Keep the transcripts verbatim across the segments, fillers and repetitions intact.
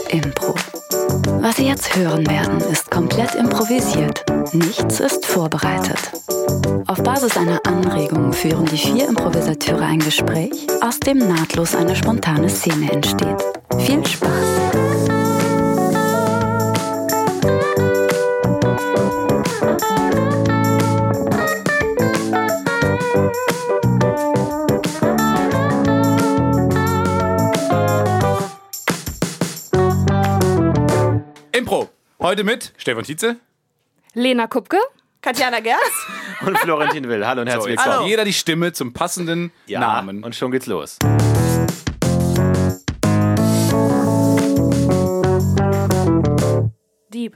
Impro. Was Sie jetzt hören werden, ist komplett improvisiert. Nichts ist vorbereitet. Auf Basis einer Anregung führen die vier Improvisateure ein Gespräch, aus dem nahtlos eine spontane Szene entsteht. Viel Spaß! Impro. Heute mit Stefan Tietze, Lena Kupke, Katjana Gerz und Florentin Will. Hallo und herzlich willkommen. Hallo. Jeder die Stimme zum passenden Ja, Namen. und schon geht's los. Dieb.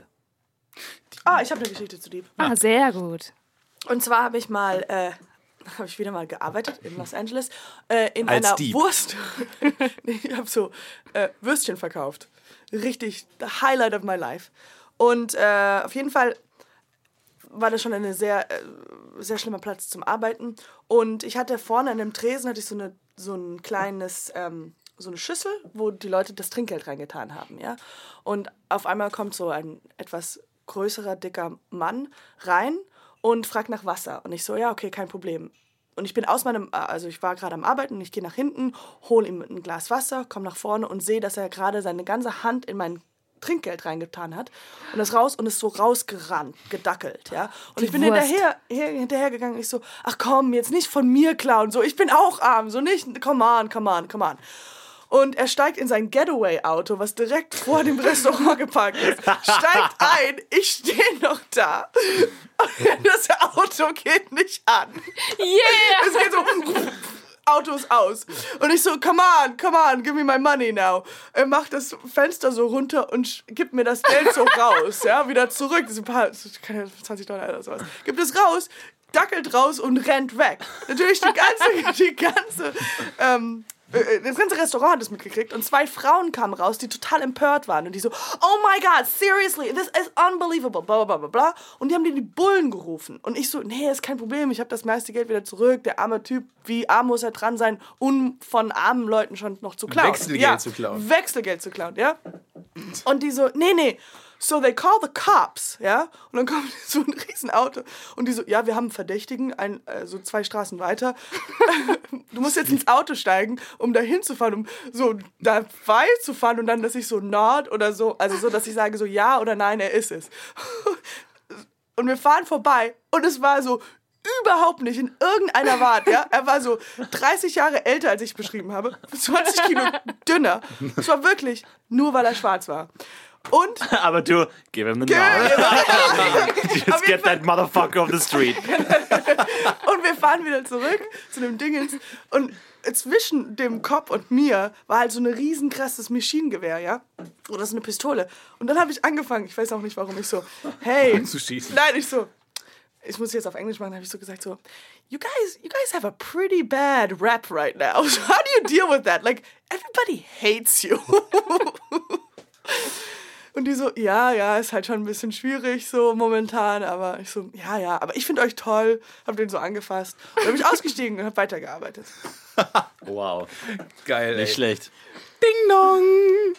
Ah, ich habe eine Geschichte zu Dieb. Ah, sehr gut. Und zwar habe ich mal, äh, habe ich wieder mal gearbeitet in Los Angeles äh, in Als einer Dieb. Wurst. Nee, ich habe so äh, Würstchen verkauft. Richtig, the highlight of my life. Und äh, auf jeden Fall war das schon ein sehr, äh, sehr schlimmer Platz zum Arbeiten. Und ich hatte vorne an dem Tresen hatte ich so eine so ein kleines ähm, so eine Schüssel, wo die Leute das Trinkgeld reingetan haben, ja. Und auf einmal kommt so ein etwas größerer, dicker Mann rein und fragt nach Wasser. Und ich so, ja, okay, kein Problem. Und ich bin aus meinem, also ich war gerade am Arbeiten und ich gehe nach hinten, hole ihm ein Glas Wasser, komme nach vorne und sehe, dass er gerade seine ganze Hand in mein Trinkgeld reingetan hat und das raus und ist so rausgerannt, gedackelt, ja. Und Die ich bin Wurst. hinterher, her, hinterhergegangen, ich so, ach komm, jetzt nicht von mir klauen, so, ich bin auch arm, so nicht, come on, come on, come on. Und er steigt in sein Getaway-Auto, was direkt vor dem Restaurant geparkt ist, steigt ein, ich stehe noch da. Und das Auto geht nicht an. Yeah! Es geht so, Auto ist aus. Und ich so, come on, come on, give me my money now. Er macht das Fenster so runter und sch- gibt mir das Geld so raus, ja, wieder zurück. Das sind ein paar, keine zwanzig Dollar oder sowas. Gibt es raus, dackelt raus und rennt weg. Natürlich die ganze, die ganze, ähm, das ganze Restaurant hat es mitgekriegt und zwei Frauen kamen raus, die total empört waren und die so, oh my God, seriously, this is unbelievable, bla bla bla bla. Und die haben die die Bullen gerufen und ich so, nee, ist kein Problem, ich habe das meiste Geld wieder zurück, der arme Typ, wie arm muss er dran sein, um von armen Leuten schon noch zu klauen. Wechselgeld ja, zu klauen. Wechselgeld zu klauen, ja. Und die so, nee, nee. So, they call the cops, ja, und dann kommt so ein Riesenauto und die so, ja, wir haben einen Verdächtigen, ein, äh, so zwei Straßen weiter, du musst jetzt ins Auto steigen, um da hinzufahren, um so dabei zu fahren und dann, dass ich so nod oder so, also so, dass ich sage so, ja oder nein, er ist es. Und wir fahren vorbei und es war so überhaupt nicht in irgendeiner Art, ja, er war so dreißig Jahre älter, als ich beschrieben habe, zwanzig Kilo dünner, es war wirklich, nur weil er schwarz war. Und Aber du, give him the Ge- nod. Just Auf jeden get that motherfucker off the street. Und wir fahren wieder zurück zu dem Dingens. Und zwischen dem Cop und mir war halt so ein riesenkrasses Maschinengewehr, ja? Oder so eine Pistole. Und dann habe ich angefangen, ich weiß auch nicht, warum ich so, hey. Zu schießen. Nein, ich so, ich muss jetzt auf Englisch machen, habe ich so gesagt so, you guys, you guys have a pretty bad rap right now. So how do you deal with that? Like, everybody hates you. Und die so, ja, ja, ist halt schon ein bisschen schwierig so momentan, aber ich so, ja, ja, aber ich finde euch toll, hab den so angefasst und dann bin ich ausgestiegen und hab weitergearbeitet. Wow, Geil, nicht ey. schlecht. Ding dong.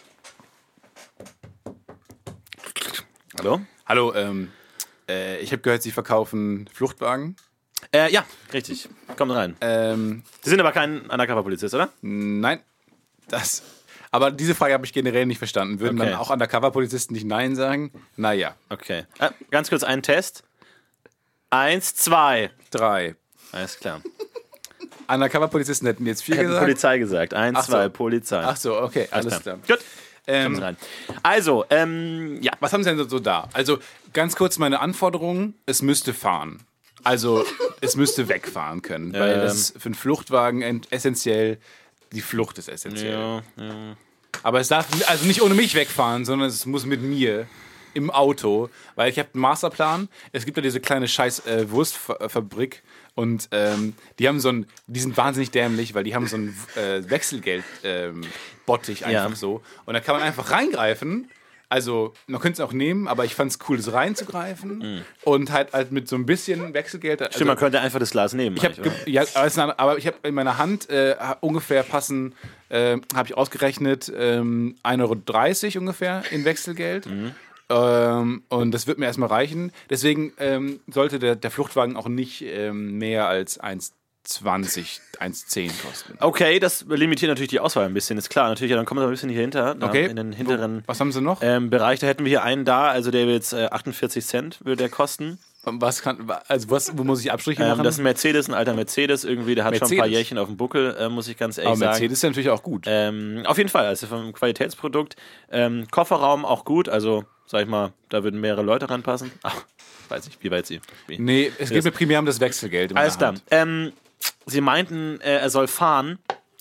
Hallo? Hallo, ähm, äh, ich habe gehört, Sie verkaufen Fluchtwagen. Äh, ja, richtig. Kommt rein. Ähm, Sie sind aber kein Undercover-Polizist, oder? nein, das... Aber diese Frage habe ich generell nicht verstanden. Würden Okay. dann auch Undercover-Polizisten nicht Nein sagen? Naja. Okay. Äh, ganz kurz einen Test. Eins, zwei. Drei. Alles klar. Undercover-Polizisten hätten jetzt vier Hätten gesagt. Polizei gesagt. Eins, Ach so. zwei, Polizei. Ach so, okay, alles, Alles klar. Gut. Ähm, Kommt rein. Also, ähm, ja. was haben Sie denn so, so da? Also, ganz kurz meine Anforderung, es müsste fahren. Also, es müsste wegfahren können. Weil Ähm. das ist für einen Fluchtwagen ent- essentiell, die Flucht ist essentiell. Ja, ja. Aber es darf also nicht ohne mich wegfahren, sondern es muss mit mir im Auto, weil ich habe einen Masterplan. Es gibt ja diese kleine scheiß äh, Wurstfabrik und ähm, die haben so ein, die sind wahnsinnig dämlich, weil die haben so ein äh, Wechselgeld ähm, Bottich einfach Ja. so und da kann man einfach reingreifen Also, man könnte es auch nehmen, aber ich fand es cool, das reinzugreifen. Mm. Und halt, halt mit so ein bisschen Wechselgeld. Also, Stimmt, man könnte einfach das Glas nehmen. Ich habe ja, aber ich habe in meiner Hand äh, ungefähr passen, äh, habe ich ausgerechnet, ähm, ein Euro dreißig ungefähr in Wechselgeld. Mm. Ähm, und das wird mir erstmal reichen. Deswegen ähm, sollte der, der Fluchtwagen auch nicht ähm, mehr als eins zwanzig, eins zehn kosten. Okay, das limitiert natürlich die Auswahl ein bisschen, ist klar. Natürlich, ja, dann kommen wir ein bisschen hier hinter, da okay. in den hinteren Was haben sie noch? Ähm, Bereich. Da hätten wir hier einen da, also der wird jetzt äh, achtundvierzig Cent würde der kosten. Was kann, also was, wo muss ich Abstriche Ähm, machen? das ist ein Mercedes, ein alter Mercedes irgendwie, der hat Mercedes. schon ein paar Jährchen auf dem Buckel, äh, muss ich ganz ehrlich Aber sagen. Mercedes ist ja natürlich auch gut. Ähm, auf jeden Fall, also vom Qualitätsprodukt. Ähm, Kofferraum auch gut, also sag ich mal, da würden mehrere Leute ranpassen. Ach, weiß ich, wie weit sie. Wie. Nee, es geht mir primär um das Wechselgeld. In Alles klar. Ähm, Sie meinten, äh, er soll fahren.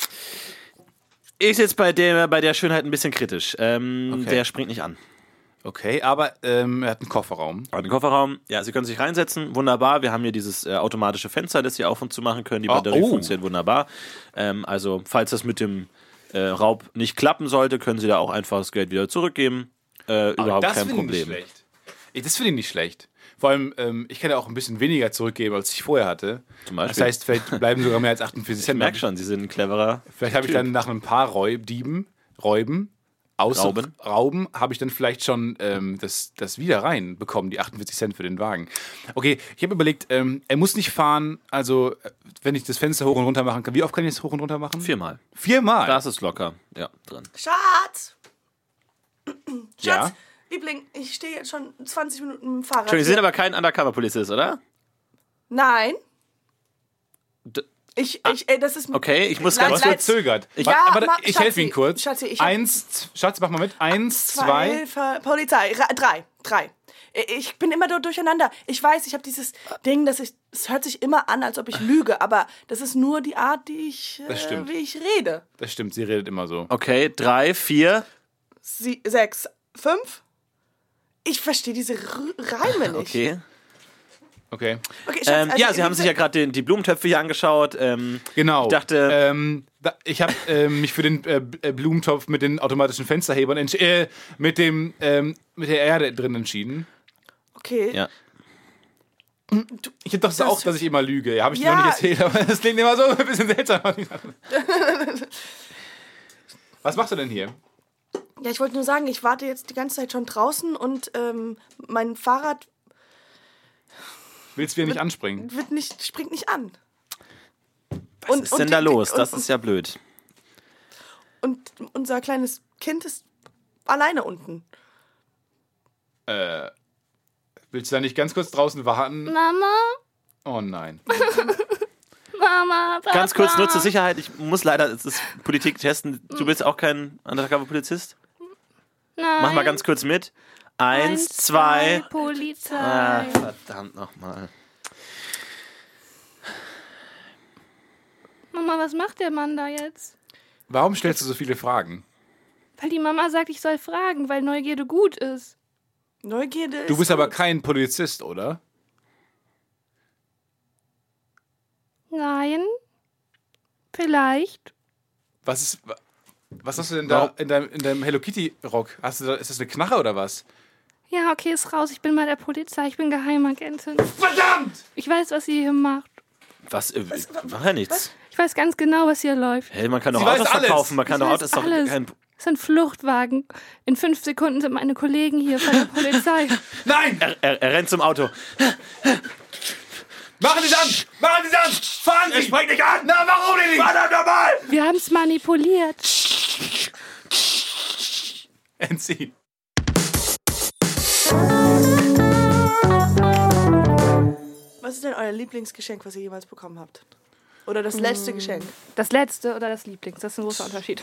Ist jetzt bei der, bei der Schönheit ein bisschen kritisch. Ähm, Okay. Der springt nicht an. Okay, aber ähm, er hat einen Kofferraum. Aber den Kofferraum, ja, Sie können sich reinsetzen, wunderbar. Wir haben hier dieses äh, automatische Fenster, das Sie auf und zu machen können. Die Ah, Batterie oh. funktioniert wunderbar. Ähm, also, falls das mit dem äh, Raub nicht klappen sollte, können Sie da auch einfach das Geld wieder zurückgeben. Äh, überhaupt das kein finde ich nicht Problem. schlecht. Ich, das finde ich nicht schlecht. Vor allem, ähm, ich kann ja auch ein bisschen weniger zurückgeben, als ich vorher hatte. Zum Beispiel. Das heißt, vielleicht bleiben sogar mehr als achtundvierzig Ich Cent. merke schon, Sie sind ein cleverer. Vielleicht habe ich Typ. dann nach ein paar Räubdieben, Räuben, aus Rauben. Rauben, habe ich dann vielleicht schon ähm, das, das wieder rein bekommen, die achtundvierzig Cent für den Wagen. Okay, ich habe überlegt, ähm, er muss nicht fahren, also äh, wenn ich das Fenster hoch und runter machen kann. Wie oft kann ich das hoch und runter machen? Viermal. Viermal? Das ist locker. Ja, drin. Schatz! Schatz, Ja? Liebling, ich stehe jetzt schon zwanzig Minuten mit dem Fahrrad. Entschuldigung, Sie hier. sind aber kein Undercover-Polizist, oder? Nein. D Ich, ich, ey, das ist... Okay, ich muss Leid, ganz Du leid. kurz. verzögert. Ich- Warte, Ja, warte, ma- ich Schatzi, helfe Ihnen kurz. Schatzi, ich hab- Eins, z- Schatz, mach mal mit. Eins, zwei. Ver- Polizei. Ra drei. Drei. Ich bin immer dort durcheinander. Ich weiß, ich habe dieses Ding, dass ich... Es hört sich immer an, als ob ich lüge, aber das ist nur die Art, die ich... Das stimmt. Äh, wie ich rede. Das stimmt, sie redet immer so. Okay, drei, vier. Sie, sechs, fünf? Ich verstehe diese R Reime nicht. Okay. Okay. Okay, Schatz, Ähm, also ja, Sie haben diese- sich ja gerade die Blumentöpfe hier angeschaut. Ähm, Genau. Ich dachte- ähm, da, ich habe ähm, mich für den äh, B- äh, Blumentopf mit den automatischen Fensterhebern entsch- äh, mit dem ähm, mit der Erde drin entschieden. Okay. ja. Ich dachte das auch, dass ich immer lüge. Ja, habe ich dir Ja. noch nicht erzählt, aber das klingt immer so ein bisschen seltsam. Was machst du denn hier? Ja, ich wollte nur sagen, ich warte jetzt die ganze Zeit schon draußen und ähm, mein Fahrrad Willst du wieder nicht anspringen? wird nicht, springt nicht an. Was ist denn da die- los? Und, Das ist ja blöd. und unser kleines Kind ist alleine unten. Äh, willst du da nicht ganz kurz draußen warten? Mama, Oh nein. Mama, Papa. Ganz kurz, nur zur Sicherheit. Ich muss leider, es ist Politik testen. Du bist auch kein Undercover-Polizist? Nein. Mach mal ganz kurz mit. Eins, zwei. Polizei. Ah, verdammt nochmal. Mama, was macht der Mann da jetzt? Warum stellst du so viele Fragen? Weil die Mama sagt, ich soll fragen, weil Neugierde gut ist. Neugierde ist Du bist aber gut. kein Polizist, oder? Nein. Vielleicht. Was ist. Was hast du denn da in deinem, in deinem Hello Kitty Rock? Hast du da, ist das eine Knarre oder was? Ja, okay, ist raus. Ich bin bei der Polizei. Ich bin Geheimagentin. Verdammt! Ich weiß, was ihr hier macht. Was? Äh, War ja nichts. Ich weiß ganz genau, was hier läuft. Hey, man kann doch Sie weiß Autos alles. verkaufen. Man kann Ich doch weiß Autos. Ist doch alles. kein. Es ist ein Fluchtwagen. In fünf Sekunden sind meine Kollegen hier von der Polizei. Nein! Er, er, er rennt zum Auto. Machen Sie es an! Machen Sie es an! Fahren Sie! Spring nicht an! Na, warum denn nicht? Verdammt nochmal! Wir haben es manipuliert. Entziehen. Was ist denn euer Lieblingsgeschenk, was ihr jemals bekommen habt? Oder das letzte Geschenk? Das letzte oder das Lieblings, das ist ein großer Unterschied.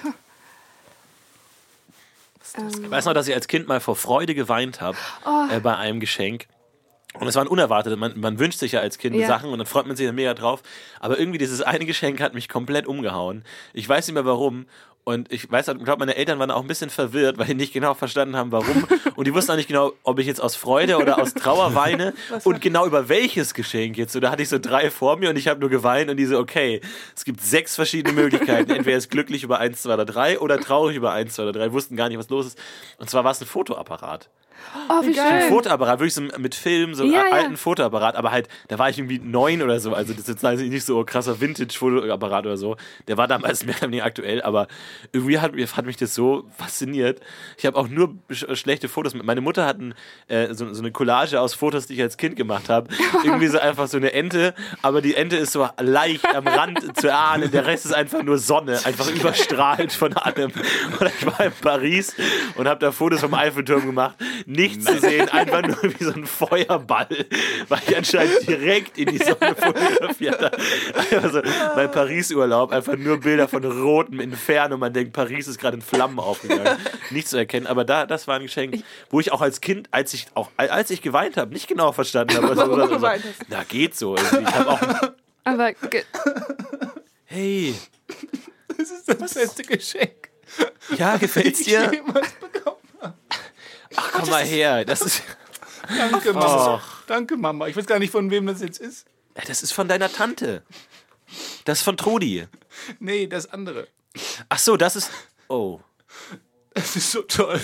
Ich weiß noch, dass ich als Kind mal vor Freude geweint habe Oh. äh, bei einem Geschenk. Und es waren unerwartete, man, man wünscht sich ja als Kind Ja. Sachen und dann freut man sich dann mega drauf. Aber irgendwie dieses eine Geschenk hat mich komplett umgehauen. Ich weiß nicht mehr warum. Und ich weiß, ich glaube, meine Eltern waren auch ein bisschen verwirrt, weil die nicht genau verstanden haben, warum. Und die wussten auch nicht genau, ob ich jetzt aus Freude oder aus Trauer weine und genau über welches Geschenk jetzt. So, da hatte ich so drei vor mir und ich habe nur geweint und die so, okay, es gibt sechs verschiedene Möglichkeiten. Entweder ist glücklich über eins, zwei oder drei oder traurig über eins, zwei oder drei. Wussten gar nicht, was los ist. Und zwar war es ein Fotoapparat. Oh, wie geil. Ein schön. Fotoapparat, wirklich so mit Film, so Ja, einen ja. alten Fotoapparat, aber halt, da war ich irgendwie neun oder so, also das ist jetzt also nicht so krasser Vintage-Fotoapparat oder so, der war damals mehr oder weniger aktuell, aber irgendwie hat, hat mich das so fasziniert. Ich habe auch nur sch- schlechte Fotos mit. Meine Mutter hat ein, äh, so, so eine Collage aus Fotos, die ich als Kind gemacht habe, irgendwie so einfach so eine Ente, aber die Ente ist so leicht am Rand zu erahnen, der Rest ist einfach nur Sonne, einfach überstrahlt von allem. Und ich war in Paris und habe da Fotos vom Eiffelturm gemacht, nichts zu sehen, einfach nur wie so ein Feuerball, weil ich anscheinend direkt in die Sonne fotografiert habe. Also mein Paris-Urlaub, einfach nur Bilder von rotem Inferno, man denkt, Paris ist gerade in Flammen aufgegangen. Nichts zu erkennen, aber da, das war ein Geschenk, wo ich auch als Kind, als ich auch als ich geweint habe, nicht genau verstanden habe, was Warum was- du was- geweint hast. na geht so. Irgendwie. Ich habe auch, Aber ge- hey, Das ist das beste Geschenk, ja, gefällt's das ich dir? jemals bekommen habe. Ach, komm mal her, das ist, Danke, Mama. Ach. Danke, Mama. Ich weiß gar nicht, von wem das jetzt ist. das ist von deiner Tante. Das ist von Trudi. Nee, das andere. Ach so, das ist, oh. Das ist so toll.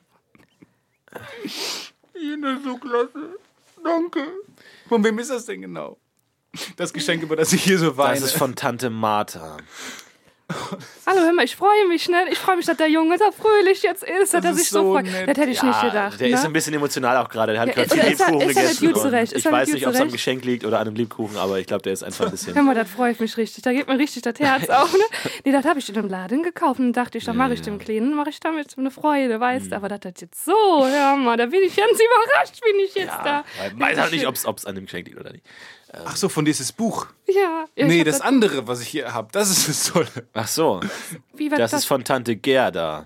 Ich finde das so klasse. Danke. Von wem ist das denn genau? Das Geschenk, über das ich hier so weine. Das ist von Tante Martha. hallo, hör mal, ich freue mich, ne? Ich freue mich, dass der Junge da fröhlich jetzt ist, dass Das er sich ist so so freut. nett. Das hätte ich nicht gedacht. Der ne? ist ein bisschen emotional auch gerade. Der hat Ja, gerade ist- viel ist er- Lebkuchen ist er mit gegessen. gut zurecht? und Ist Ich er mit weiß gut nicht, ob es am zurecht? Geschenk liegt oder an einem Lebkuchen, aber ich glaube, der ist einfach ein bisschen. Hör mal, das freut mich richtig. Da geht mir richtig das Herz auf. Ne? Nee, das habe ich in einem Laden gekauft und dachte ich, da mache ich dem Kleinen, mache ich damit eine Freude, weißt Mhm. du. Aber das hat jetzt so, hör mal, da bin ich ganz überrascht, bin ich jetzt da. Ich weiß halt nicht, ob es an dem Geschenk liegt oder nicht. Ach so, von dieses Buch. Ja. ja Nee, ich hab das andere, was ich hier habe, das ist das Tolle. Ach so, Wie war das das? ist von Tante Gerda.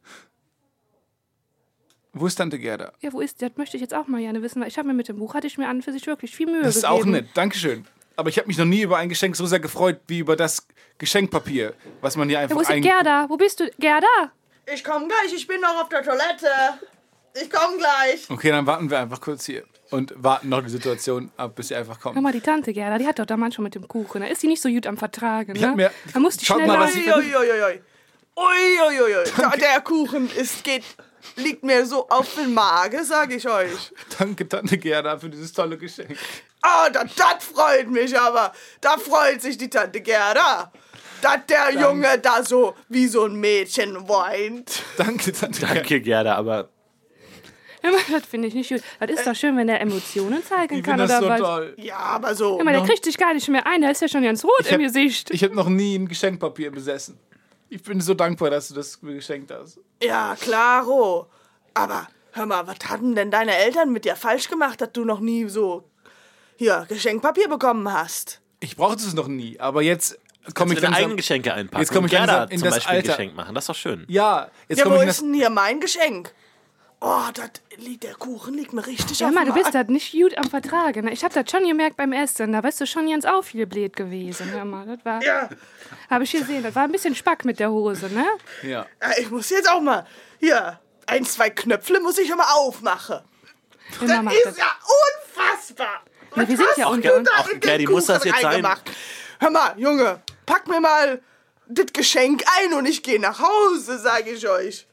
Wo ist Tante Gerda? Ja, wo ist das? Möchte ich jetzt auch mal gerne wissen, weil ich habe mir mit dem Buch, hatte ich mir an und für sich wirklich viel Mühe Das ist gegeben. auch nett, Dankeschön. Aber ich habe mich noch nie über ein Geschenk so sehr gefreut wie über das Geschenkpapier, was man hier Ja, einfach wo ist denn ein- Gerda? Wo bist du? Gerda? Ich komme gleich, ich bin noch auf der Toilette. Ich komme gleich. Okay, dann warten wir einfach kurz hier und warten noch die Situation ab, bis sie einfach Hör kommt. mal, die Tante Gerda, die hat doch da manchmal mit dem Kuchen. Da ist die nicht so gut am Vertragen, Ich hab ne? mir- Da muss die Schaut schnell mal, mal, was sie- Uiuiuiui. Uiuiuiui. Da, der Kuchen ist, geht, liegt mir so auf den Magen, sag ich euch. Danke, Tante Gerda, für dieses tolle Geschenk. Ah, das freut mich aber. Da freut sich die Tante Gerda. Dass der Junge da so wie so ein Mädchen weint. Danke, Tante Gerda. Danke, Gerda, aber Hör mal, das finde ich nicht gut. Das ist doch schön, wenn der Emotionen zeigen Ich kann finde das oder so was. toll. Ja, aber so. Hör mal, der kriegt sich gar nicht mehr ein, der ist ja schon ganz rot Ich im hab- Gesicht. Ich habe noch nie ein Geschenkpapier besessen. Ich bin so dankbar, dass du das mir geschenkt hast. Ja, klaro. Aber hör mal, was hatten denn deine Eltern mit dir falsch gemacht, dass du noch nie so hier Geschenkpapier bekommen hast? Ich brauchte es noch nie, aber jetzt komme ich deine eigenen langsam... Geschenke einpacken. Jetzt komm ich und Gerda langsam in zum das Beispiel ein Alter. Geschenk machen. Das ist doch schön. Ja, jetzt Ja, komme wo ich in ist das... denn hier mein Geschenk? Oh, das liegt, der Kuchen liegt mir richtig Ja, auf mal, dem du bist Magen. das nicht gut am Vertragen. ne? Ich habe das schon gemerkt beim Essen. Da bist du schon ganz auch viel blöd gewesen. Hör mal, das war... Ja, Habe ich gesehen, das war ein bisschen Spack mit der Hose, ne? Ja. ich muss jetzt auch mal, hier, ein, zwei Knöpfe muss ich schon mal aufmachen. Immer Das macht ist das. ja unfassbar. Ja, wir sind ja hast unter du uns. da Auch, in den Gerdi, muss das Kuchen jetzt sein? reingemacht? Hör mal, Junge, pack mir mal das Geschenk ein und ich gehe nach Hause, sage ich euch.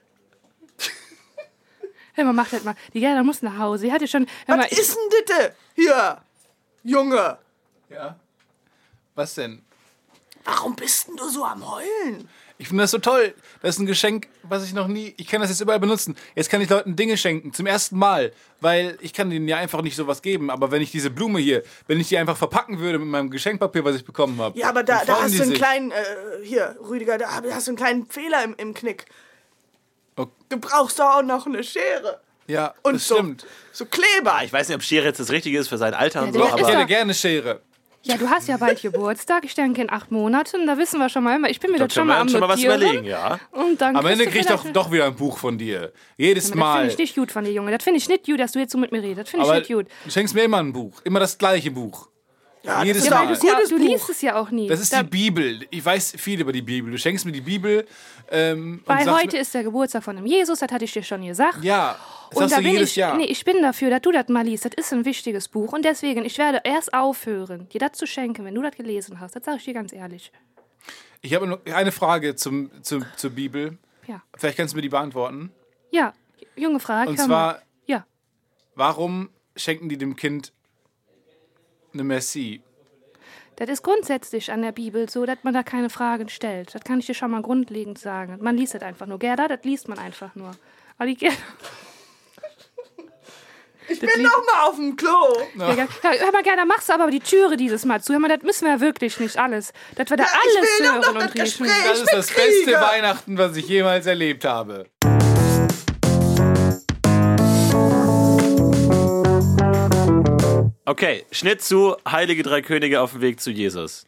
Hör mal, mach das mal. Die Gerda muss nach Hause. Die hatte schon... Hör mal, Was ist denn das? Hier, Junge, Ja. Was denn? warum bist denn du so am Heulen? Ich finde das so toll. Das ist ein Geschenk, was ich noch nie... Ich kann das jetzt überall benutzen. Jetzt kann ich Leuten Dinge schenken, zum ersten Mal. Weil ich kann denen ja einfach nicht sowas geben. Aber wenn ich diese Blume hier, wenn ich die einfach verpacken würde mit meinem Geschenkpapier, was ich bekommen habe. Ja, aber da, dann da freuen hast die du einen sich. kleinen, äh, hier, Rüdiger, da hast du einen kleinen Fehler im, im Knick. Okay. Du brauchst doch auch noch eine Schere. Ja, Und das so, stimmt. so Kleber. Ich weiß nicht, ob Schere jetzt das Richtige ist für sein Alter und Ja, so, der Ich ist aber hätte doch- gerne Schere. Ja, du hast ja bald Geburtstag. Ich denke in acht Monaten. Da wissen wir schon mal. Ich bin mir Da das schon können mal wir am uns schon mal was Notieren. überlegen, ja. Und dann Am Ende kriegst du krieg ich doch, vielleicht- doch wieder ein Buch von dir. Jedes Das Mal. finde ich nicht gut von dir, Junge. Das finde ich nicht gut, dass du jetzt so mit mir redest. Das finde ich Aber nicht gut. du schenkst mir immer ein Buch. Immer das gleiche Buch. Ja, Jedes das ist Ja, Mal. weil auch du's ja, gutes du Buch. liest es ja auch nie. Das ist Da- die Bibel. Ich weiß viel über die Bibel. Du schenkst mir die Bibel. Ähm, und Weil sagst heute mir, ist der Geburtstag von dem Jesus, das hatte ich dir schon gesagt. Ja, das Und sagst da du bin jedes ich, Jahr. nee, ich bin dafür, dass du das mal liest. Das ist ein wichtiges Buch. Und deswegen, ich werde erst aufhören, dir das zu schenken, wenn du das gelesen hast. Das sage ich dir ganz ehrlich. Ich habe noch eine Frage zum, zum, zur Bibel. Ja. Vielleicht kannst du mir die beantworten. Ja, junge Frage. Und kann zwar, man- Ja. warum schenken die dem Kind eine Merci? Das ist grundsätzlich an der Bibel so, dass man da keine Fragen stellt. Das kann ich dir schon mal grundlegend sagen. Man liest das einfach nur. Gerda, das liest man einfach nur. Aber die Gerda... Ich bin noch mal auf dem Klo. Ja, ja, hör mal, Gerda, machst du aber die Türe dieses Mal zu. Hör mal, das müssen wir ja wirklich nicht alles. Dass wir da ich alles will doch hören noch und das riechen. Gespräch. Das Ich ist bin das beste Krieger. Weihnachten, was ich jemals erlebt habe. Okay, Schnitt zu Heilige Drei Könige auf dem Weg zu Jesus.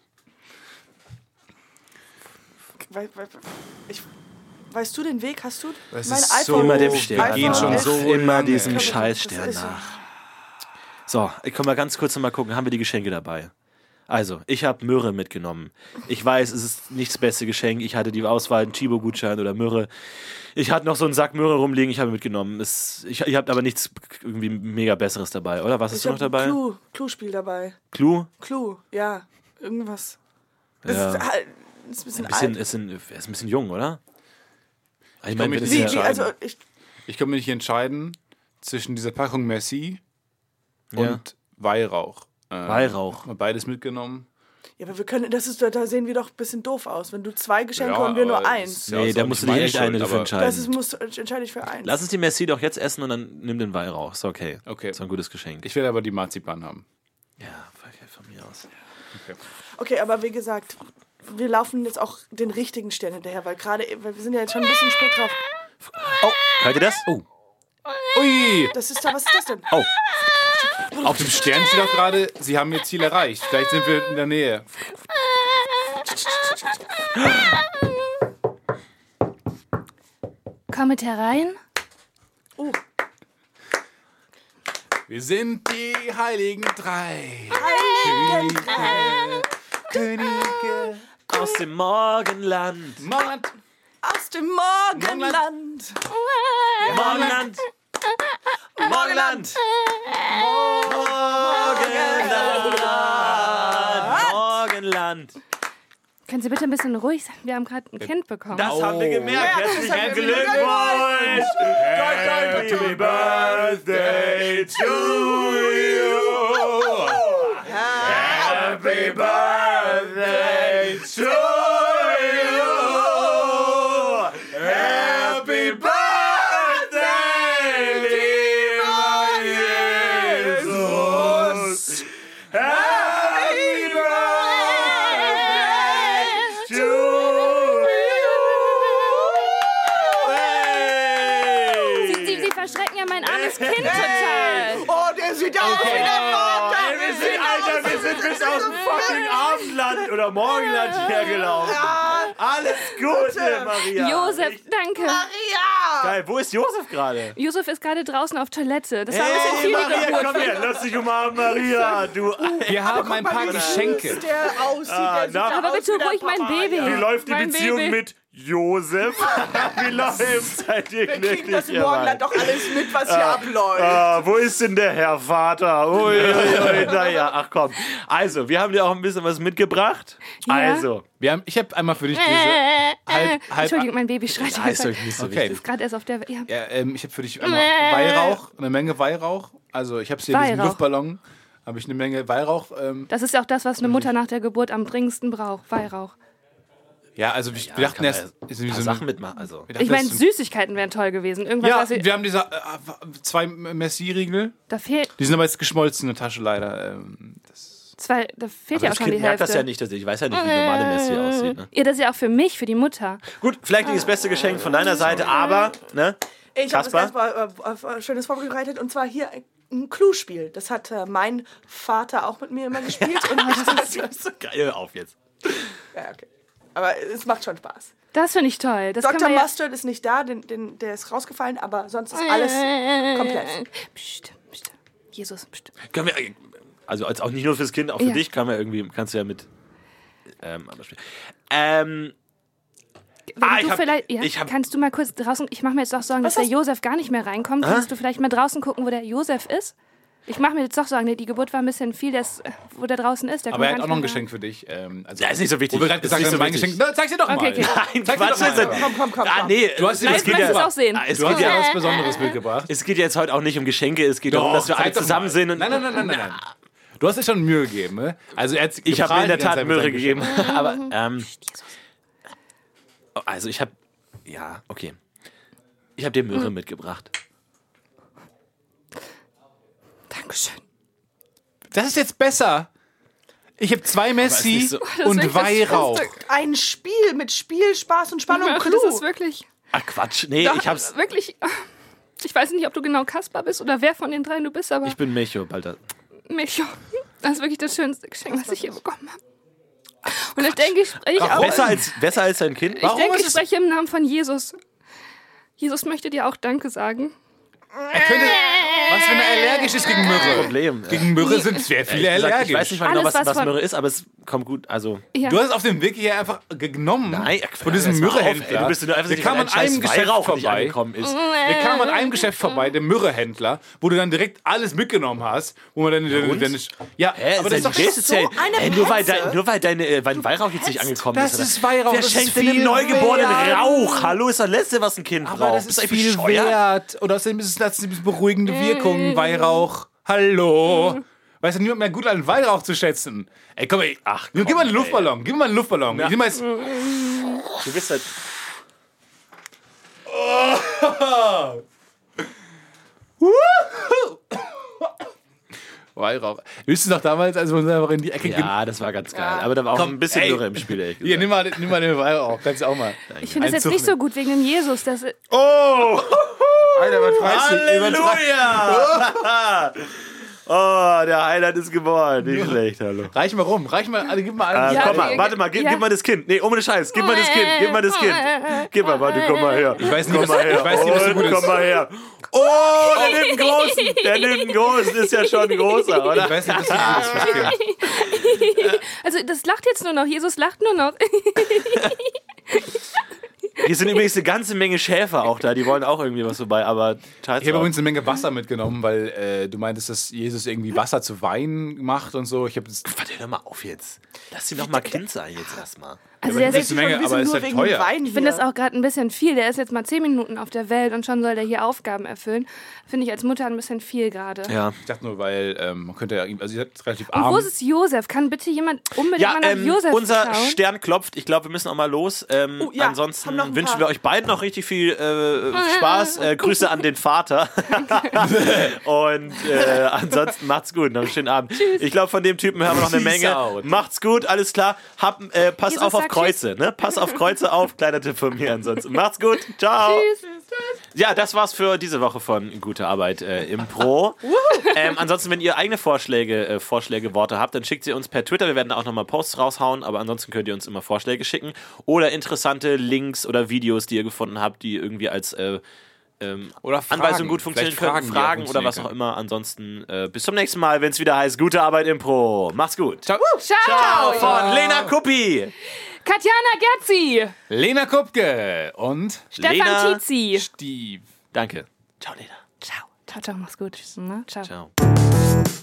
Wei- wei- Ich, weißt du den Weg? Hast du? Das mein ist iPhone? so- Immer dem wir Stern gehen nach. schon so immer lange. diesem Das Scheißstern ist- nach. So, ich kann mal ganz kurz noch mal gucken, haben wir die Geschenke dabei? Also, ich habe Myrrhe mitgenommen. Ich weiß, es ist nicht das beste Geschenk. Ich hatte die Auswahl, einen Chibo-Gutschein oder Myrrhe. Ich hatte noch so einen Sack Myrrhe rumliegen, ich habe mitgenommen. Es, ich, ihr habt aber nichts irgendwie mega Besseres dabei, oder? Was hast Ich du noch habe ein dabei? Clue, Clue-Spiel dabei. Clue? Clue, ja. Irgendwas. Das Ja. ist, halt- das ist ein bisschen, Ein bisschen, alt. ist ein, er ist ein bisschen jung, oder? Ich komm meine, mit das wie- ist Wie, ja, wie, also ich, Ich kann mich nicht entscheiden zwischen dieser Packung Merci und Ja. Weihrauch. Ähm, Weihrauch. Mal beides mitgenommen. ja, aber wir können, das ist, da sehen wir doch ein bisschen doof aus. Wenn du zwei Geschenke Ja, und wir nur aber eins. ist ja Nee, auch da nicht musst du dich meine echt eine Schuld, dafür aber- entscheiden. Das ist, muss, entscheide ich für eins. Lass uns die Merci doch jetzt essen und dann nimm den Weihrauch. Ist okay. Okay. Ist ein gutes Geschenk. Ich werde aber die Marzipan haben. Ja, von mir aus. Okay, aber wie gesagt, wir laufen jetzt auch den richtigen Stern hinterher, weil gerade, weil wir sind ja jetzt schon ein bisschen spät drauf. Oh, hört ihr das? Oh. Ui! Das ist da, was ist das denn? Oh. Auf dem Stern steht auch gerade, Sie haben Ihr Ziel erreicht. Vielleicht sind wir in der Nähe. Komm mit herein. Oh, Wir sind die Heiligen Drei. Könige. Könige. Aus dem Morgenland. Morgenland. aus dem Morgenland. Morgenland. Morgenland. Morgenland. Morgenland. Können Sie bitte ein bisschen ruhig sein? Wir haben gerade ein Kind bekommen. Das haben wir gemerkt. Ja, das Herzlichen haben wir Glückwunsch. Happy Birthday to you. Happy Birthday to you. Happy Birthday, lieber Jesus. Happy Birthday to you. Sie, Sie, Sie verschrecken ja mein armes Kind total. Oh, der sieht aus wie der Vater. Ey, wir sind, Alter, wir sind bis aus dem fucking Abendland oder Morgenland hergelaufen. Alles Gute, Maria. Josef, danke. Maria! Geil, wo ist Josef gerade? Josef ist gerade draußen auf Toilette. Das war ein bisschen Hey, viel Maria, Geburt. komm her, lass dich umarmen, Maria. Du, Wir haben ein paar Geschenke. Der aussieht, Ah, der sieht na? Aber aus bitte wie der ruhig mein Papa. Baby. wie läuft die Mein Beziehung Baby. mit Josef? Wie läuft? Seid ihr Wir kriegen glücklich? das im ihr Morgenland beiden? doch alles mit, was hier abläuft. Ah, wo ist denn der Herr Vater? Ui, ui, ui, naja, ach komm. Also, wir haben dir auch ein bisschen was mitgebracht. Ja. Also, Wir haben, ich habe einmal für dich diese Äh, halb, äh, halb, Entschuldigung, mein Baby schreit. ja, ist euch nicht so Okay. wichtig. Ist gerade erst auf der... Ja. ja, ähm, ich habe für dich einmal Weihrauch, eine Menge Weihrauch. Also ich habe hier diesen Weihrauch. Luftballon, habe ich eine Menge Weihrauch. Ähm, Das ist ja auch das, was eine Mutter nach der Geburt am dringendsten braucht. Weihrauch. ja, also wir, wir dachten Kann man erst, ja ist ein wie paar so Sachen eine, mitmachen. Also. wir dachten Ich meine, erst so- Süßigkeiten wären toll gewesen. Irgendwas, ja, was ich, wir haben diese äh, zwei Messi-Riegel. da fehlt, Die sind aber jetzt geschmolzen in der Tasche leider. Ähm, das, zwei, da fehlt Aber ja auch das schon Kind die merkt Hälfte. das ja nicht, dass ich weiß ja nicht, wie normale Messi aussieht. Ne? Ja, das ist ja auch für mich, für die Mutter. Gut, vielleicht nicht das beste Geschenk von deiner Seite, aber, ne? Ich habe das Kaspar? ganz mal äh, äh, Schönes vorbereitet und zwar hier ein Clue-Spiel. Das hat äh, mein Vater auch mit mir immer gespielt. Und das ist so geil auf jetzt. ja, okay. Aber es macht schon Spaß. Das finde ich toll. Das Doktor kann man ja Mustard ist nicht da, den, den, der ist rausgefallen, aber sonst ist alles komplett. Psst, psst. Jesus, psst. Können wir, also als auch nicht nur fürs Kind, auch für Ja. dich kann man irgendwie, kannst du ja mit ähm, anders spielen. Ähm, Wenn Ah, du ich hab- vielleicht, ja, ich hab- kannst du mal kurz draußen, ich mache mir jetzt doch Sorgen, Was dass der hast- Josef gar nicht mehr reinkommt. Kannst du vielleicht mal draußen gucken, wo der Josef ist? Ich mache mir jetzt doch Sorgen, die Geburt war ein bisschen viel, das, wo der draußen ist. Der Aber er kommt hat auch gar noch ein nicht mehr Geschenk für dich. Ähm, also, Ja, ist nicht so wichtig. Wo wir gerade Ist gesagt nicht haben, so mein wichtig. Geschenk. Na, zeig's dir doch mal. Okay, okay. Nein, Zeig dir Quatsch. doch mal. ist das- Komm, komm, komm, Ah, komm. nee, Du hast dir Nein, das ich möchte es auch sehen. Ah, es Du hast geht dir ja, was Besonderes mitgebracht. es geht jetzt heute auch nicht um Geschenke, es geht darum, dass wir zeig alle doch zusammen mal. sind. Und Nein, nein, nein, nein, nein, nein. Du hast dir schon Mühe gegeben, ne? Also er hat ich habe mir in der geprahlt Tat die ganze Zeit Möhre mit seinem gegeben. Aber, ähm, also ich habe, ja, okay. Ich habe dir Möhre mitgebracht. Dankeschön. Das ist jetzt besser. Ich habe zwei Messi nicht so- Das und ist wirklich das Weihrauch. Schlimmste. Ein Spiel mit Spiel, Spaß und Spannung. Das Clou. ist wirklich, Ach Quatsch, nee, ich hab's. wirklich, ich weiß nicht, ob du genau Kaspar bist oder wer von den dreien du bist, aber Ich bin Mecho, Balter. Micho, das ist wirklich das schönste Geschenk, was ich hier bekommen habe. Und ich denke, ich spreche auch, Besser als, besser als dein Kind? ich Warum denke, ist ich es- spreche im Namen von Jesus. Jesus möchte dir auch Danke sagen. Er könnte, was, wenn er allergisch ist gegen Myrrhe? Problem. Gegen Myrrhe sind sehr viele Ehrlich gesagt, allergisch. ich weiß nicht mal genau, Alles, was, was was von- Möhre ist, aber es kommt gut. Also, Ja. Du hast es auf dem Weg hier einfach genommen Nein, von diesem jetzt mal auf, Myrrehändler. ey, du bist nur einfach Der nicht, kam weil an ein scheiß einem Geschäft Weihrauch nicht vorbei. angekommen ist. Wir kamen an einem Geschäft vorbei, dem Myrrehändler, wo du dann direkt alles mitgenommen hast, wo man dann deine, deine, ja, Hä, aber das ist doch Geste so zählen. eine Ey, nur, weil Petze. dein, nur weil deine äh, weil Weihrauch jetzt nicht angekommen Das ist. oder? ist Weihrauch, Wer das schenkt ist denn dem viel Neugeborenen wert. Rauch? Hallo, ist das Letzte, was ein Kind braucht. aber das Bist ist du viel bescheuert? wert. Und außerdem ist es das eine beruhigende Wirkung, Weihrauch. Hallo. Weiß ja niemand mehr gut an Weihrauch zu schätzen. Ey, komm, ey. Ach, gib komm, mal einen ey. Luftballon. Gib mal einen Luftballon. Ich nehm mal jetzt, Du bist halt. Weihrauch. Wisst ihr noch damals, als wir uns einfach in die Ecke ge- Ja, das war ganz geil. Aber da war auch Komm, ein bisschen ey. Möhre im Spiel, ehrlich Hier, gesagt. nimm mal, nimm mal den Weihrauch. Kannst du auch mal. Ich finde das jetzt Einzug nicht so gut wegen dem Jesus. Das, Oh! Alter, was freust du? Halleluja! Oh, der Highlight ist geboren. Nicht schlecht, hallo. Reich mal rum. Reich mal, also gib mal Äh, einen. Ja, komm mal, okay. warte mal, gib, Ja. gib mal das Kind. Nee, ohne Scheiß, gib mal das Kind, gib mal das Kind. Gib mal, warte, komm mal her. Ich weiß nicht, komm was- mal her. ich weiß nicht, was so Und gut ist. komm mal her. Oh, der nimmt einen großen. Der nimmt einen großen. Ist ja schon ein großer, oder? Ich weiß nicht, was du das fürs Kind. also das lacht jetzt nur noch. Jesus lacht nur noch. Hier sind übrigens eine ganze Menge Schäfer auch da. Die wollen auch irgendwie was vorbei, aber scheiße. Ich habe übrigens eine Menge Wasser mitgenommen, weil äh, du meintest, dass Jesus irgendwie Wasser zu Wein macht und so. Ich habe das. Warte, hör mal auf jetzt. Lass ihn doch mal Kind sein jetzt erstmal. Also aber der das ist ist eine Menge, Wir aber sind ist nur halt wegen teuer. Wein Ich finde hier. das auch gerade ein bisschen viel. Der ist jetzt mal zehn Minuten auf der Welt und schon soll der hier Aufgaben erfüllen. Finde ich als Mutter ein bisschen viel gerade. Ja. Ich dachte nur, weil ähm, man könnte ja, also ihr seid relativ Und arm. wo ist Josef? Kann bitte jemand unbedingt Ja, mal nach ähm, Josef unser schauen? Stern klopft. Ich glaube, wir müssen auch mal los. Ähm, Oh, ja, ansonsten haben noch ein wünschen paar. wir euch beiden noch richtig viel äh, Spaß. Äh, Grüße an den Vater. Und äh, ansonsten macht's gut. Noch einen schönen Abend. Ich glaube, von dem Typen hören wir noch eine Peace Menge. out. Macht's gut, alles klar. Hab, äh, pass Jesus auf auf sagt Kreuze. Ne? Pass auf Kreuze auf. Kleiner Tipp von mir ansonsten. Macht's gut. Ciao. Tschüss. Ja, das war's für diese Woche von Gute Arbeit äh, im Pro. ähm, ansonsten, wenn ihr eigene Vorschläge, äh, Vorschläge, Worte habt, dann schickt sie uns per Twitter. Wir werden da auch nochmal Posts raushauen, aber ansonsten könnt ihr uns immer Vorschläge schicken. Oder interessante Links oder Videos, die ihr gefunden habt, die irgendwie als äh, ähm, Oder Fragen. Anweisung gut funktionieren Vielleicht können. Fragen, die auch Fragen oder was funktionieren auch immer. Ansonsten äh, bis zum nächsten Mal, wenn es wieder heißt Gute Arbeit im Pro. Macht's gut. Ciao. Ciao. Von Lena Kuppi. Katjana Gerzi. Lena Kupke und Stefan Lena- Tietzi. Steve. Danke. Ciao, Lena. Ciao. Ciao, ciao. Mach's gut. Na, ciao. Ciao.